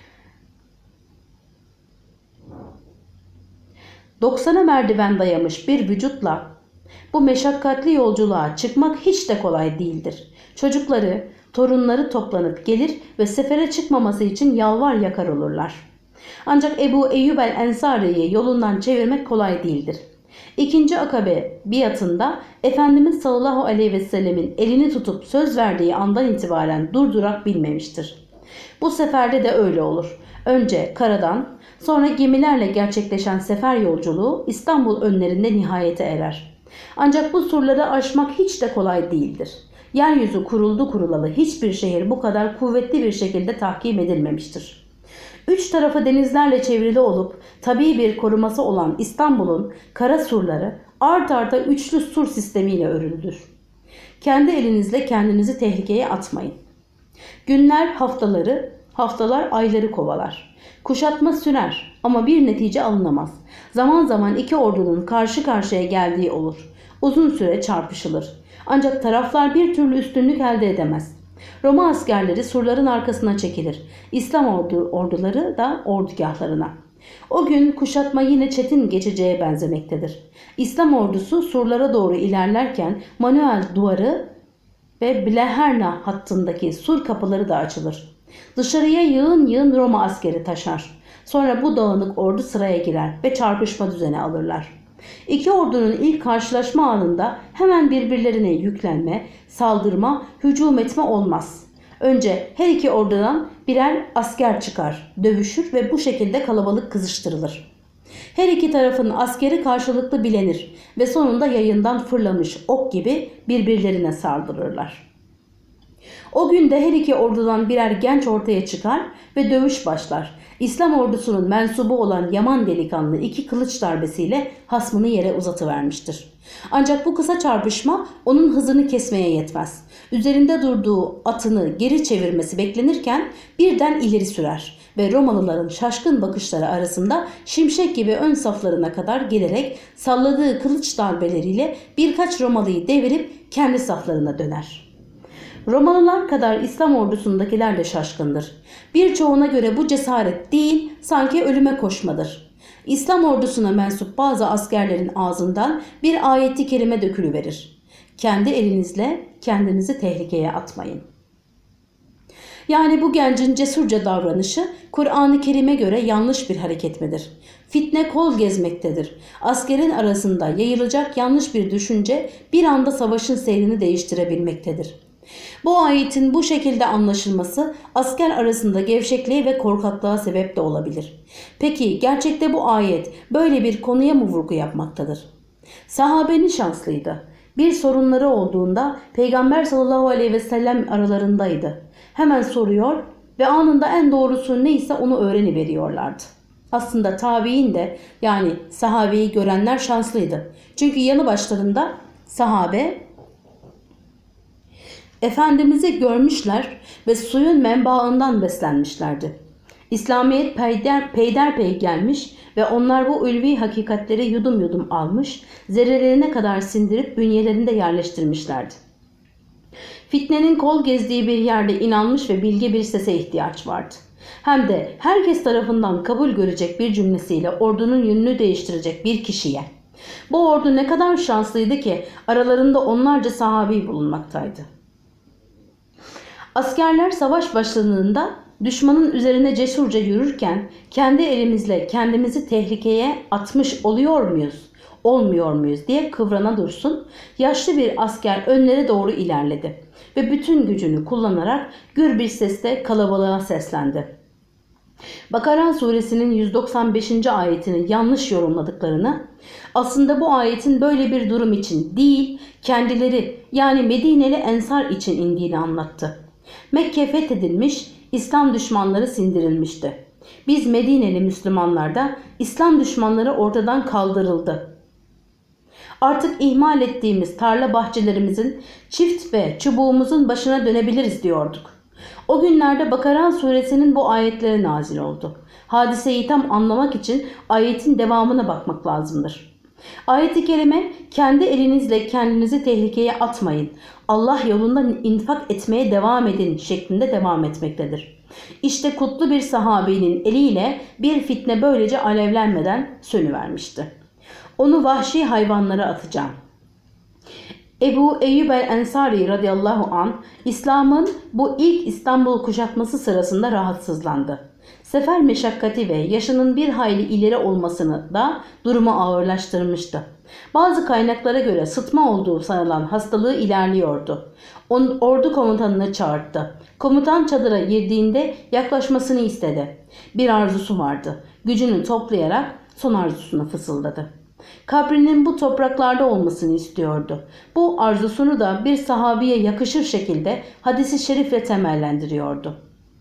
A: Doksana merdiven dayamış bir vücutla bu meşakkatli yolculuğa çıkmak hiç de kolay değildir. Çocukları, torunları toplanıp gelir ve sefere çıkmaması için yalvar yakar olurlar. Ancak Ebu Eyyub el-Ensari'yi yolundan çevirmek kolay değildir. İkinci akabe biatında Efendimiz sallallahu aleyhi ve sellemin elini tutup söz verdiği andan itibaren durdurak bilmemiştir. Bu seferde de öyle olur. Önce karadan, Sonra gemilerle gerçekleşen sefer yolculuğu İstanbul önlerinde nihayete erer. Ancak bu surları aşmak hiç de kolay değildir. Yeryüzü kuruldu kurulalı hiçbir şehir bu kadar kuvvetli bir şekilde tahkim edilmemiştir. Üç tarafı denizlerle çevrili olup tabii bir koruması olan İstanbul'un kara surları art arda üçlü sur sistemiyle örülüdür. Kendi elinizle kendinizi tehlikeye atmayın. Günler haftaları, haftalar ayları kovalar. Kuşatma sürer ama bir netice alınamaz. Zaman zaman iki ordunun karşı karşıya geldiği olur. Uzun süre çarpışılır. Ancak taraflar bir türlü üstünlük elde edemez. Roma askerleri surların arkasına çekilir. İslam ordu, orduları da ordugahlarına. O gün kuşatma yine çetin geçeceğe benzemektedir. İslam ordusu surlara doğru ilerlerken Manuel duvarı ve Bleherna hattındaki sur kapıları da açılır. Dışarıya yığın yığın Roma askeri taşar. Sonra bu dağınık ordu sıraya girer ve çarpışma düzeni alırlar. İki ordunun ilk karşılaşma anında hemen birbirlerine yüklenme, saldırma, hücum etme olmaz. Önce her iki ordudan birer asker çıkar, dövüşür ve bu şekilde kalabalık kızıştırılır. Her iki tarafın askeri karşılıklı bilenir ve sonunda yayından fırlamış ok gibi birbirlerine saldırırlar. O gün de her iki ordudan birer genç ortaya çıkar ve dövüş başlar. İslam ordusunun mensubu olan Yaman delikanlı iki kılıç darbesiyle hasmını yere uzatıvermiştir. Ancak bu kısa çarpışma onun hızını kesmeye yetmez. Üzerinde durduğu atını geri çevirmesi beklenirken birden ileri sürer ve Romalıların şaşkın bakışları arasında şimşek gibi ön saflarına kadar gelerek salladığı kılıç darbeleriyle birkaç Romalıyı devirip kendi saflarına döner. Romalılar kadar İslam ordusundakiler de şaşkındır. Birçoğuna göre bu cesaret değil, sanki ölüme koşmadır. İslam ordusuna mensup bazı askerlerin ağzından bir ayeti kerime dökülüverir. Kendi elinizle kendinizi tehlikeye atmayın. Yani bu gencin cesurca davranışı Kur'an-ı Kerim'e göre yanlış bir hareket midir? Fitne kol gezmektedir. Askerin arasında yayılacak yanlış bir düşünce bir anda savaşın seyrini değiştirebilmektedir. Bu ayetin bu şekilde anlaşılması asker arasında gevşekliğe ve korkaklığa sebep de olabilir. Peki gerçekte bu ayet böyle bir konuya mı vurgu yapmaktadır? Sahabenin şanslıydı. Bir sorunları olduğunda Peygamber sallallahu aleyhi ve sellem aralarındaydı. Hemen soruyor ve anında en doğrusu neyse onu öğreniveriyorlardı. Aslında tabiin de yani sahabeyi görenler şanslıydı. Çünkü yanı başlarında sahabe Efendimiz'i görmüşler ve suyun menbaından beslenmişlerdi. İslamiyet peyder, peyderpey gelmiş ve onlar bu ulvi hakikatleri yudum yudum almış, zerrelerine kadar sindirip bünyelerinde yerleştirmişlerdi. Fitnenin kol gezdiği bir yerde inanmış ve bilge bir sese ihtiyaç vardı. Hem de herkes tarafından kabul görecek bir cümlesiyle ordunun yönünü değiştirecek bir kişiye. Bu ordu ne kadar şanslıydı ki aralarında onlarca sahabi bulunmaktaydı. Askerler savaş başladığında düşmanın üzerine cesurca yürürken kendi elimizle kendimizi tehlikeye atmış oluyor muyuz, olmuyor muyuz diye kıvrana dursun. Yaşlı bir asker önlere doğru ilerledi ve bütün gücünü kullanarak gür bir sesle kalabalığa seslendi. Bakara suresinin yüz doksan beşinci ayetini yanlış yorumladıklarını, aslında bu ayetin böyle bir durum için değil, kendileri yani Medineli Ensar için indiğini anlattı. Mekke fethedilmiş, İslam düşmanları sindirilmişti. Biz Medineli Müslümanlarda İslam düşmanları ortadan kaldırıldı. Artık ihmal ettiğimiz tarla bahçelerimizin, çift ve çubuğumuzun başına dönebiliriz diyorduk. O günlerde Bakara suresinin bu ayetleri nazil oldu. Hadiseyi tam anlamak için ayetin devamına bakmak lazımdır. Ayet-i kerime kendi elinizle kendinizi tehlikeye atmayın, Allah yolunda infak etmeye devam edin şeklinde devam etmektedir. İşte kutlu bir sahabinin eliyle bir fitne böylece alevlenmeden sönüvermişti. Onu vahşi hayvanlara atacağım. Ebu Eyyub el-Ensari radıyallahu an İslam'ın bu ilk İstanbul kuşatması sırasında rahatsızlandı. Sefer meşakkati ve yaşının bir hayli ileri olmasını da durumu ağırlaştırmıştı. Bazı kaynaklara göre sıtma olduğu sanılan hastalığı ilerliyordu. Onun ordu komutanını çağırdı. Komutan çadıra girdiğinde yaklaşmasını istedi. Bir arzusu vardı. gücünü toplayarak son arzusunu fısıldadı. Kabrinin bu topraklarda olmasını istiyordu. Bu arzusunu da bir sahabiye yakışır şekilde hadis-i şerifle temellendiriyordu.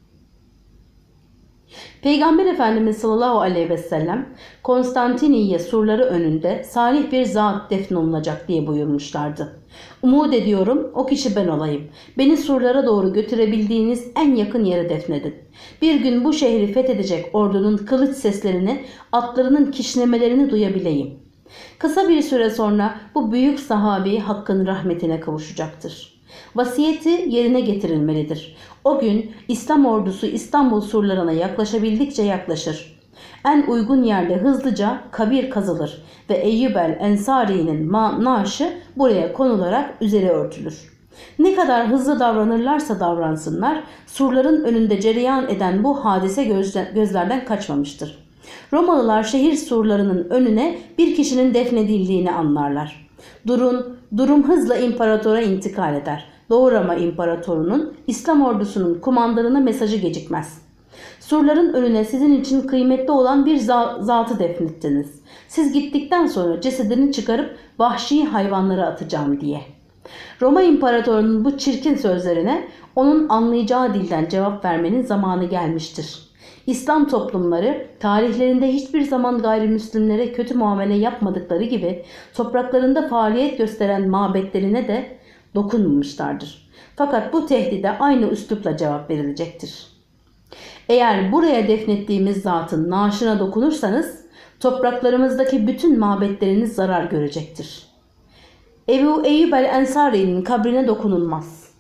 A: Peygamber Efendimiz sallallahu aleyhi ve sellem Konstantiniye surları önünde salih bir zat defnolunacak diye buyurmuşlardı. Umut ediyorum o kişi ben olayım. Beni surlara doğru götürebildiğiniz en yakın yere defnedin. Bir gün bu şehri fethedecek ordunun kılıç seslerini, atlarının kişnemelerini duyabileyim. Kısa bir süre sonra bu büyük sahabi Hakk'ın rahmetine kavuşacaktır. Vasiyeti yerine getirilmelidir. O gün İslam ordusu İstanbul surlarına yaklaşabildikçe yaklaşır. En uygun yerde hızlıca kabir kazılır ve Eyyub el-Ensari'nin naaşı buraya konularak üzeri örtülür. Ne kadar hızlı davranırlarsa davransınlar, surların önünde cereyan eden bu hadise gözlerden kaçmamıştır. Romalılar şehir surlarının önüne bir kişinin defnedildiğini anlarlar. Durun, durum hızla imparatora intikal eder. Doğu Roma İmparatorunun İslam ordusunun kumandanına mesajı gecikmez. Surların önüne sizin için kıymetli olan bir zatı defnettiniz. Siz gittikten sonra cesedini çıkarıp vahşi hayvanlara atacağım diye. Roma İmparatorunun bu çirkin sözlerine onun anlayacağı dilden cevap vermenin zamanı gelmiştir. İslam toplumları tarihlerinde hiçbir zaman gayrimüslimlere kötü muamele yapmadıkları gibi topraklarında faaliyet gösteren mabetlerine de dokunmamışlardır. Fakat bu tehdide aynı üslupla cevap verilecektir. Eğer buraya defnettiğimiz zatın naaşına dokunursanız topraklarımızdaki bütün mabetleriniz zarar görecektir. Ebu Eyyub el-Ensari'nin kabrine dokunulmaz.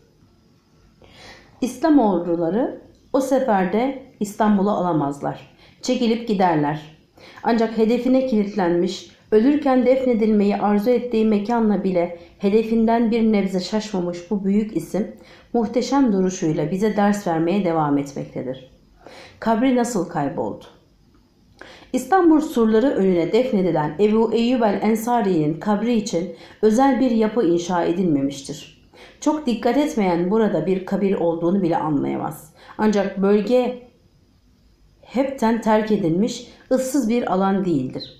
A: İslam orduları o seferde İstanbul'u alamazlar. Çekilip giderler. Ancak hedefine kilitlenmiş, ölürken defnedilmeyi arzu ettiği mekanla bile hedefinden bir nebze şaşmamış bu büyük isim, muhteşem duruşuyla bize ders vermeye devam etmektedir. Kabri nasıl kayboldu? İstanbul surları önüne defnedilen Ebu Eyyub el-Ensari'nin kabri için özel bir yapı inşa edilmemiştir. Çok dikkat etmeyen burada bir kabir olduğunu bile anlayamaz. Ancak bölge hepten terk edilmiş, ıssız bir alan değildir.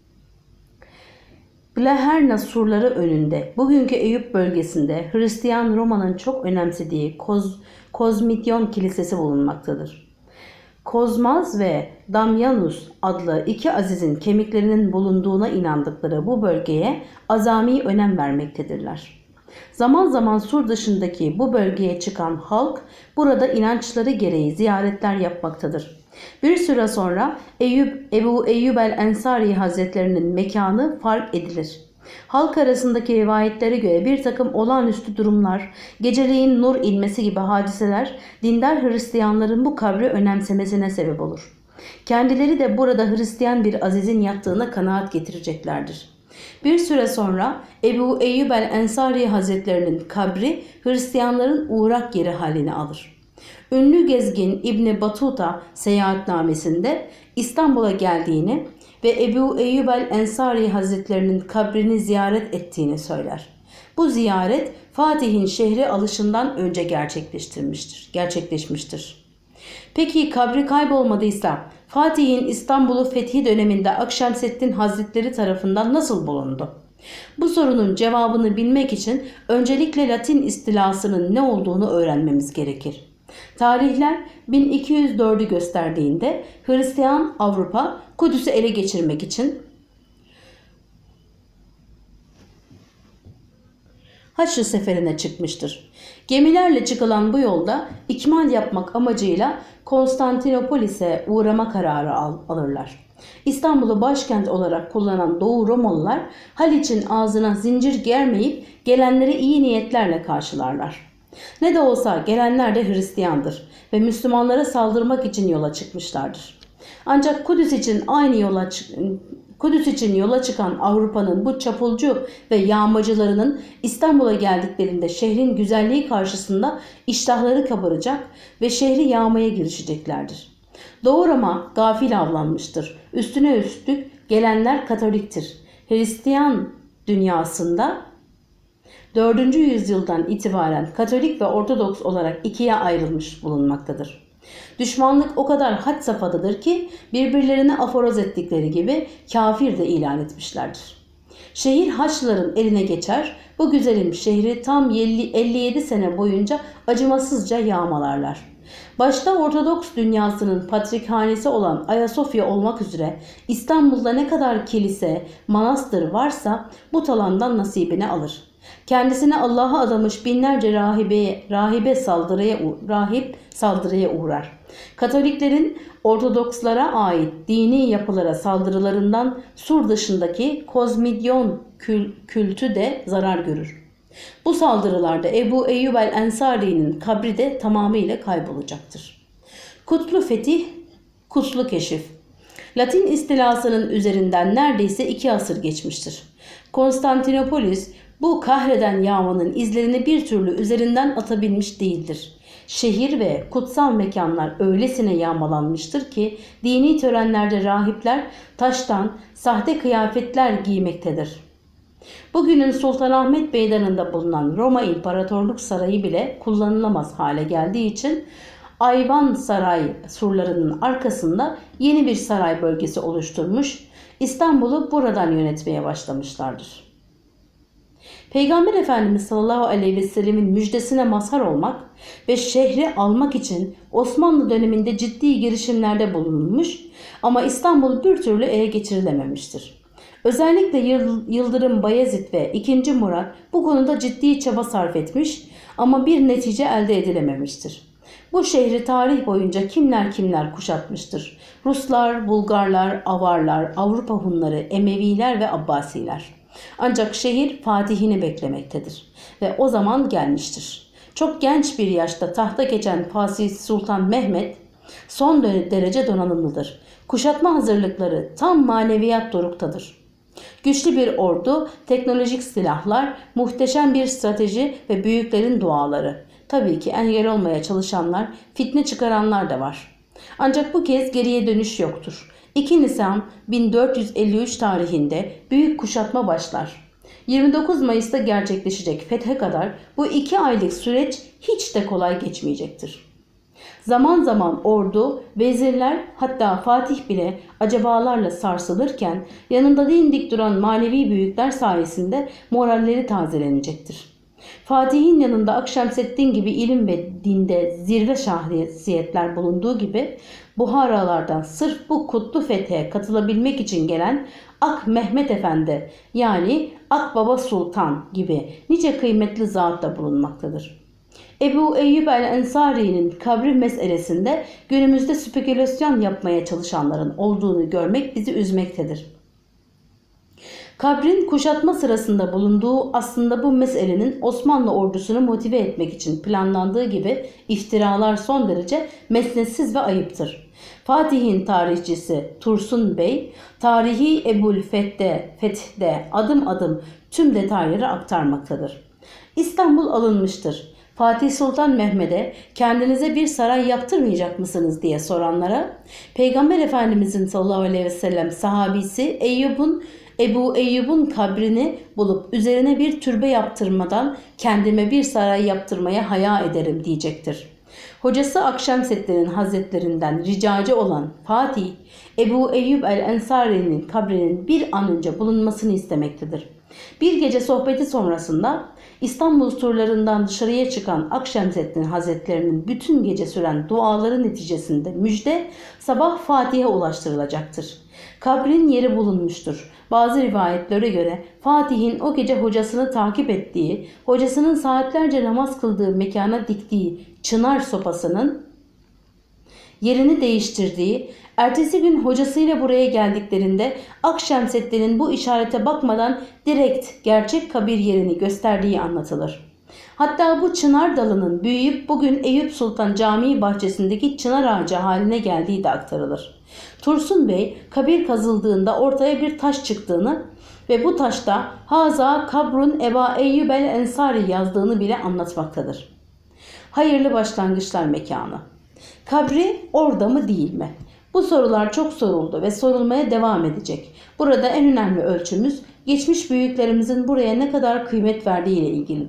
A: Glaherna surları önünde, bugünkü Eyüp bölgesinde Hristiyan Roma'nın çok önemsediği Koz, Kozmityon Kilisesi bulunmaktadır. Kozmaz ve Damyanus adlı iki azizin kemiklerinin bulunduğuna inandıkları bu bölgeye azami önem vermektedirler. Zaman zaman sur dışındaki bu bölgeye çıkan halk burada inançları gereği ziyaretler yapmaktadır. Bir süre sonra Eyüp, Ebu Eyyub el-Ensari Hazretlerinin mekanı fark edilir. Halk arasındaki rivayetlere göre bir takım olağanüstü durumlar, geceleyin nur inmesi gibi hadiseler dindar Hristiyanların bu kabri önemsemesine sebep olur. Kendileri de burada Hristiyan bir azizin yattığına kanaat getireceklerdir. Bir süre sonra Ebu Eyyub el-Ensari Hazretlerinin kabri Hristiyanların uğrak yeri haline alır. Ünlü gezgin İbn Batuta seyahatnamesinde İstanbul'a geldiğini ve Ebu Eyyub el-Ensari Hazretlerinin kabrini ziyaret ettiğini söyler. Bu ziyaret Fatih'in şehre alışından önce gerçekleştirmiştir, gerçekleşmiştir. Peki kabri kaybolmadıysa Fatih'in İstanbul'u fethi döneminde Akşemseddin Hazretleri tarafından nasıl bulundu? Bu sorunun cevabını bilmek için öncelikle Latin istilasının ne olduğunu öğrenmemiz gerekir. Tarihler bin iki yüz dördü gösterdiğinde Hristiyan Avrupa Kudüs'ü ele geçirmek için Haçlı seferine çıkmıştır. Gemilerle çıkılan bu yolda ikmal yapmak amacıyla Konstantinopolis'e uğrama kararı al alırlar. İstanbul'u başkent olarak kullanan Doğu Romalılar Haliç'in ağzına zincir germeyip gelenleri iyi niyetlerle karşılarlar. Ne de olsa gelenler de Hristiyandır ve Müslümanlara saldırmak için yola çıkmışlardır. Ancak Kudüs için aynı yola Kudüs için yola çıkan Avrupa'nın bu çapulcu ve yağmacılarının İstanbul'a geldiklerinde şehrin güzelliği karşısında iştahları kabaracak ve şehri yağmaya girişeceklerdir. Doğu Roma gafil avlanmıştır. Üstüne üstlük gelenler Katoliktir. Hristiyan dünyasında dördüncü yüzyıldan itibaren Katolik ve Ortodoks olarak ikiye ayrılmış bulunmaktadır. Düşmanlık o kadar had safhadadır ki birbirlerine aforoz ettikleri gibi kafir de ilan etmişlerdir. Şehir Haçlıların eline geçer, bu güzelim şehri tam elli yedi sene boyunca acımasızca yağmalarlar. Başta Ortodoks dünyasının patrikhanesi olan Ayasofya olmak üzere İstanbul'da ne kadar kilise, manastır varsa bu talandan nasibini alır. Kendisine Allah'a adamış binlerce rahibe, rahibe saldırıya, rahip saldırıya uğrar. Katoliklerin Ortodokslara ait dini yapılara saldırılarından Sur dışındaki kozmidyon kül, kültü de zarar görür. Bu saldırılarda Ebu Eyyub el-Ensari'nin kabri de tamamıyla kaybolacaktır. Kutlu Fetih, Kutlu Keşif. Latin istilasının üzerinden neredeyse iki asır geçmiştir. Konstantinopolis bu kahreden yağmanın izlerini bir türlü üzerinden atabilmiş değildir. Şehir ve kutsal mekanlar öylesine yağmalanmıştır ki dini törenlerde rahipler taştan sahte kıyafetler giymektedir. Bugünün Sultanahmet Meydanı'nda bulunan Roma İmparatorluk Sarayı bile kullanılamaz hale geldiği için Ayvansaray surlarının arkasında yeni bir saray bölgesi oluşturmuş, İstanbul'u buradan yönetmeye başlamışlardır. Peygamber Efendimiz sallallahu aleyhi ve sellemin müjdesine mazhar olmak ve şehri almak için Osmanlı döneminde ciddi girişimlerde bulunmuş ama İstanbul bir türlü ele geçirilememiştir. Özellikle Yıldırım Bayezid ve ikinci. Murat bu konuda ciddi çaba sarf etmiş ama bir netice elde edilememiştir. Bu şehri tarih boyunca kimler kimler kuşatmıştır. Ruslar, Bulgarlar, Avarlar, Avrupa Hunları, Emeviler ve Abbasiler. Ancak şehir Fatih'ini beklemektedir ve o zaman gelmiştir. Çok genç bir yaşta tahta geçen Fatih Sultan Mehmet son derece donanımlıdır. Kuşatma hazırlıkları tam maneviyat doruktadır. Güçlü bir ordu, teknolojik silahlar, muhteşem bir strateji ve büyüklerin duaları. Tabii ki engel olmaya çalışanlar, fitne çıkaranlar da var. Ancak bu kez geriye dönüş yoktur. iki Nisan bin dört yüz elli üç tarihinde büyük kuşatma başlar. yirmi dokuz Mayıs'ta gerçekleşecek fethe kadar bu iki aylık süreç hiç de kolay geçmeyecektir. Zaman zaman ordu, vezirler hatta Fatih bile acabalarla sarsılırken yanında dimdik duran manevi büyükler sayesinde moralleri tazelenecektir. Fatih'in yanında Akşemseddin gibi ilim ve dinde zirve şahsiyetler bulunduğu gibi Buharalardan sırf bu kutlu fethe katılabilmek için gelen Ak Mehmet Efendi yani Akbaba Sultan gibi nice kıymetli zat da bulunmaktadır. Ebu Eyyub el-Ensari'nin kabri meselesinde günümüzde spekülasyon yapmaya çalışanların olduğunu görmek bizi üzmektedir. Kabrin kuşatma sırasında bulunduğu aslında bu meselenin Osmanlı ordusunu motive etmek için planlandığı gibi iftiralar son derece mesnetsiz ve ayıptır. Fatih'in tarihçisi Tursun Bey, tarihi Ebul Feth'te, Feth'te adım adım tüm detayları aktarmaktadır. İstanbul alınmıştır. Fatih Sultan Mehmet'e kendinize bir saray yaptırmayacak mısınız diye soranlara Peygamber Efendimizin sallallahu aleyhi ve sellem sahabisi Eyyub'un Ebu Eyyub'un kabrini bulup üzerine bir türbe yaptırmadan kendime bir saray yaptırmaya haya ederim diyecektir. Hocası Akşemseddin'in hazretlerinden ricacı olan Fatih, Ebu Eyyub el-Ensari'nin kabrinin bir an önce bulunmasını istemektedir. Bir gece sohbeti sonrasında İstanbul surlarından dışarıya çıkan Akşemseddin Hazretlerinin bütün gece süren duaları neticesinde müjde sabah Fatih'e ulaştırılacaktır. Kabrin yeri bulunmuştur. Bazı rivayetlere göre Fatih'in o gece hocasını takip ettiği, hocasının saatlerce namaz kıldığı mekana diktiği çınar sopasının yerini değiştirdiği, ertesi gün hocasıyla buraya geldiklerinde Akşemseddin'in bu işarete bakmadan direkt gerçek kabir yerini gösterdiği anlatılır. Hatta bu çınar dalının büyüyüp bugün Eyüp Sultan Camii bahçesindeki çınar ağacı haline geldiği de aktarılır. Tursun Bey kabir kazıldığında ortaya bir taş çıktığını ve bu taşta Haza Kabrun Eba Eyyub el Ensari yazdığını bile anlatmaktadır. Hayırlı başlangıçlar mekanı. Kabri orada mı değil mi? Bu sorular çok soruldu ve sorulmaya devam edecek. Burada en önemli ölçümüz geçmiş büyüklerimizin buraya ne kadar kıymet verdiği ile ilgilidir.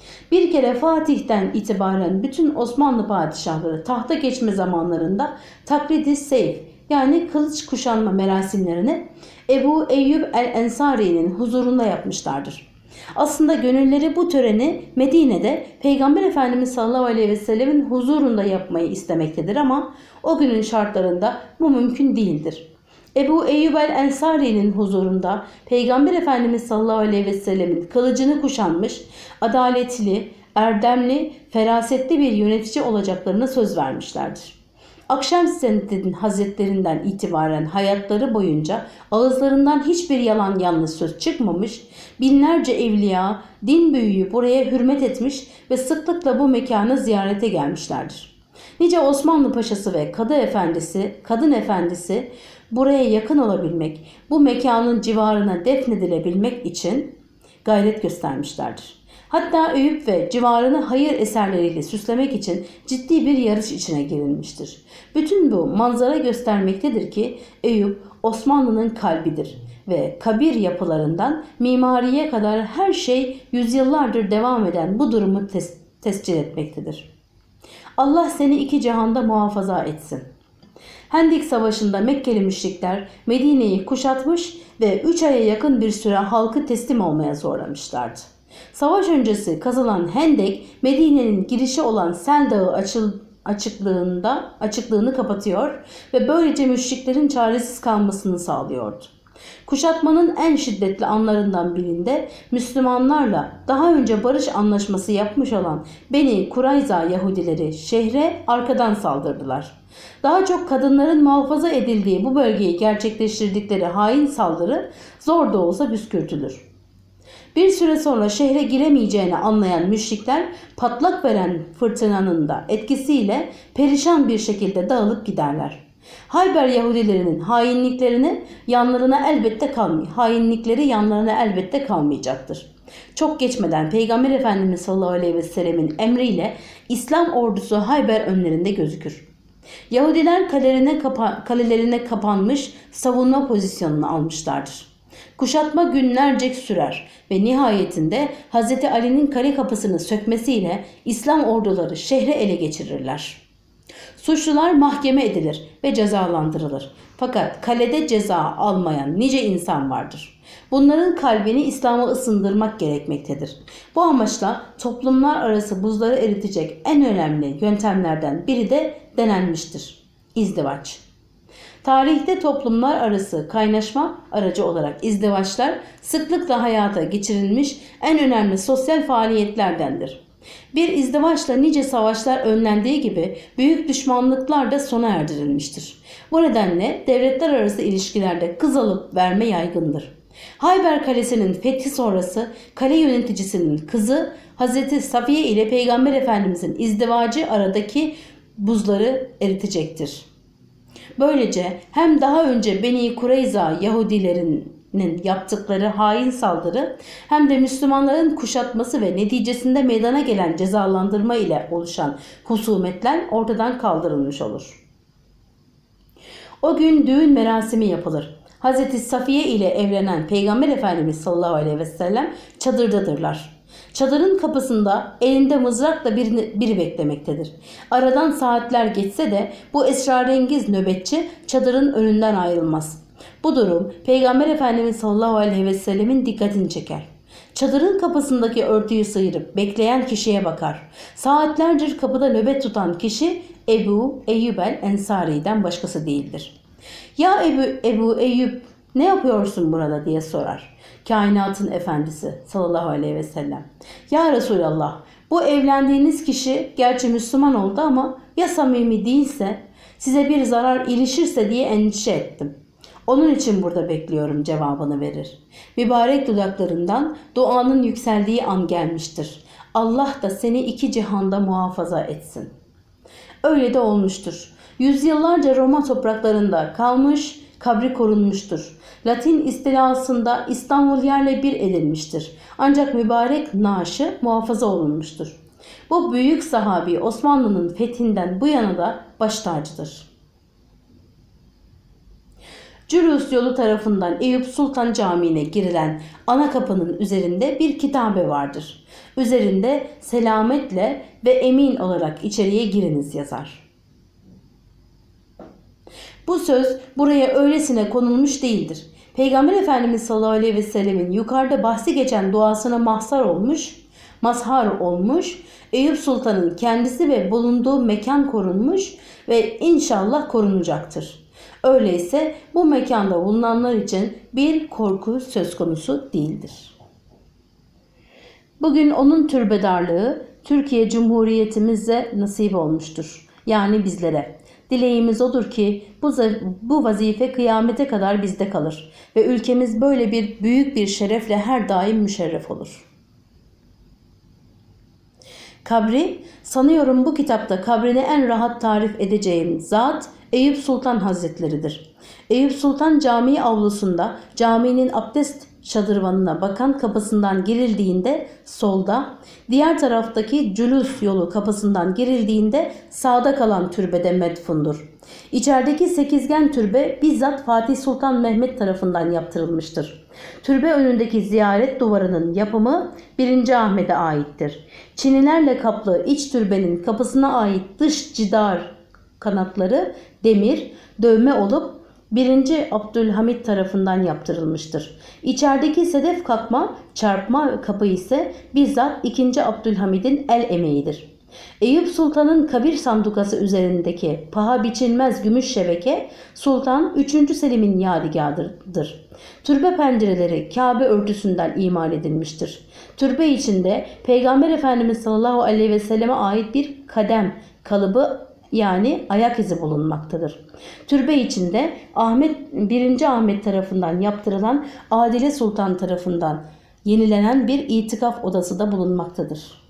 A: Bir kere Fatih'ten itibaren bütün Osmanlı padişahları tahta geçme zamanlarında taklidi seyf yani kılıç kuşanma merasimlerini Ebu Eyyub el-Ensari'nin huzurunda yapmışlardır. Aslında gönülleri bu töreni Medine'de Peygamber Efendimiz sallallahu aleyhi ve sellemin huzurunda yapmayı istemektedir ama o günün şartlarında bu mümkün değildir. Ebu Eyyub el-Ensari'nin huzurunda Peygamber Efendimiz sallallahu aleyhi ve sellemin kılıcını kuşanmış, adaletli, erdemli, ferasetli bir yönetici olacaklarına söz vermişlerdir. Akşemseddin Hazretlerinden itibaren hayatları boyunca ağızlarından hiçbir yalan yanlış söz çıkmamış, binlerce evliya, din büyüğü buraya hürmet etmiş ve sıklıkla bu mekanı ziyarete gelmişlerdir. Nice Osmanlı Paşası ve Kadı Efendisi, Kadın Efendisi buraya yakın olabilmek, bu mekanın civarına defnedilebilmek için gayret göstermişlerdir. Hatta Eyüp ve civarını hayır eserleriyle süslemek için ciddi bir yarış içine girilmiştir. Bütün bu manzara göstermektedir ki Eyüp Osmanlı'nın kalbidir ve kabir yapılarından mimariye kadar her şey yüzyıllardır devam eden bu durumu tes tescil etmektedir. Allah seni iki cihanda muhafaza etsin. Hendek Savaşı'nda Mekkeli müşrikler Medine'yi kuşatmış ve üç aya yakın bir süre halkı teslim olmaya zorlamışlardı. Savaş öncesi kazılan hendek Medine'nin girişi olan Sel Dağı açıl, açıklığında, açıklığını kapatıyor ve böylece müşriklerin çaresiz kalmasını sağlıyordu. Kuşatmanın en şiddetli anlarından birinde Müslümanlarla daha önce barış anlaşması yapmış olan Beni Kurayza Yahudileri şehre arkadan saldırdılar. Daha çok kadınların muhafaza edildiği bu bölgeyi gerçekleştirdikleri hain saldırı zor da olsa püskürtülür. Bir süre sonra şehre giremeyeceğini anlayan müşrikler patlak veren fırtınanın da etkisiyle perişan bir şekilde dağılıp giderler. Hayber Yahudilerinin hainliklerini yanlarına elbette kalmay hainlikleri yanlarına elbette kalmayacaktır. Çok geçmeden Peygamber Efendimiz sallallahu aleyhi ve sellemin emriyle İslam ordusu Hayber önlerinde gözükür. Yahudiler kalelerine, kapa kalelerine kapanmış savunma pozisyonunu almışlardır. Kuşatma günlerce sürer ve nihayetinde Hazreti Ali'nin kale kapısını sökmesiyle İslam orduları şehri ele geçirirler. Suçlular mahkeme edilir ve cezalandırılır. Fakat kalede ceza almayan nice insan vardır. Bunların kalbini İslam'a ısındırmak gerekmektedir. Bu amaçla toplumlar arası buzları eritecek en önemli yöntemlerden biri de denenmiştir: İzdivaç. Tarihte toplumlar arası kaynaşma aracı olarak izdivaçlar sıklıkla hayata geçirilmiş en önemli sosyal faaliyetlerdendir. Bir izdivaçla nice savaşlar önlendiği gibi büyük düşmanlıklar da sona erdirilmiştir. Bu nedenle devletler arası ilişkilerde kız alıp verme yaygındır. Hayber Kalesi'nin fethi sonrası kale yöneticisinin kızı Hazreti Safiye ile Peygamber Efendimizin izdivacı aradaki buzları eritecektir. Böylece hem daha önce Beni Kureyza Yahudilerinin yaptıkları hain saldırı hem de Müslümanların kuşatması ve neticesinde meydana gelen cezalandırma ile oluşan husumetler ortadan kaldırılmış olur. O gün düğün merasimi yapılır. Hazreti Safiye ile evlenen Peygamber Efendimiz sallallahu aleyhi ve sellem çadırdadırlar. Çadırın kapısında elinde mızrakla birini, biri beklemektedir. Aradan saatler geçse de bu esrarengiz nöbetçi çadırın önünden ayrılmaz. Bu durum Peygamber Efendimiz sallallahu aleyhi ve sellemin dikkatini çeker. Çadırın kapısındaki örtüyü sıyırıp bekleyen kişiye bakar. Saatlerdir kapıda nöbet tutan kişi Ebu Eyyub el-Ensari'den başkası değildir. Ya Ebu, Ebu Eyyub, ne yapıyorsun burada diye sorar. Kainatın efendisi sallallahu aleyhi ve sellem. Ya Resulallah, bu evlendiğiniz kişi gerçi Müslüman oldu ama ya samimi değilse, size bir zarar ilişirse diye endişe ettim. Onun için burada bekliyorum cevabını verir. Mübarek dudaklarından duanın yükseldiği an gelmiştir. Allah da seni iki cihanda muhafaza etsin. Öyle de olmuştur. Yüzyıllarca Roma topraklarında kalmış, kabri korunmuştur. Latin istilasında İstanbul yerle bir edilmiştir. Ancak mübarek naaşı muhafaza olunmuştur. Bu büyük sahabi Osmanlı'nın fethinden bu yana da baş tacıdır. Cülus yolu tarafından Eyüp Sultan Camii'ne girilen ana kapının üzerinde bir kitabe vardır. Üzerinde selametle ve emin olarak içeriye giriniz yazar. Bu söz buraya öylesine konulmuş değildir. Peygamber Efendimiz sallallahu aleyhi ve sellemin yukarıda bahsi geçen duasına mahzar olmuş, mazhar olmuş, Eyüp Sultan'ın kendisi ve bulunduğu mekan korunmuş ve inşallah korunacaktır. Öyleyse bu mekanda bulunanlar için bir korku söz konusu değildir. Bugün onun türbedarlığı Türkiye Cumhuriyetimize nasip olmuştur. Yani bizlere. Dileğimiz odur ki bu, bu vazife kıyamete kadar bizde kalır ve ülkemiz böyle bir büyük bir şerefle her daim müşerref olur. Kabri, sanıyorum bu kitapta kabrini en rahat tarif edeceğim zat Eyüp Sultan Hazretleri'dir. Eyüp Sultan Camii avlusunda caminin abdest şadırvanına bakan kapısından girildiğinde solda, diğer taraftaki Cülus yolu kapısından girildiğinde sağda kalan türbede medfundur. İçerideki sekizgen türbe bizzat Fatih Sultan Mehmet tarafından yaptırılmıştır. Türbe önündeki ziyaret duvarının yapımı birinci. Ahmet'e aittir. Çinilerle kaplı iç türbenin kapısına ait dış cidar kanatları demir, dövme olup birinci. Abdülhamit tarafından yaptırılmıştır. İçerideki sedef kakma, çarpma kapı ise bizzat ikinci. Abdülhamid'in el emeğidir. Eyüp Sultan'ın kabir sandukası üzerindeki paha biçilmez gümüş şebeke Sultan üçüncü. Selim'in yadigarıdır. Türbe pencereleri Kabe örtüsünden imal edilmiştir. Türbe içinde Peygamber Efendimiz sallallahu aleyhi ve selleme ait bir kadem kalıbı yani ayak izi bulunmaktadır. Türbe içinde Ahmet birinci. Ahmet tarafından yaptırılan Adile Sultan tarafından yenilenen bir itikaf odası da bulunmaktadır.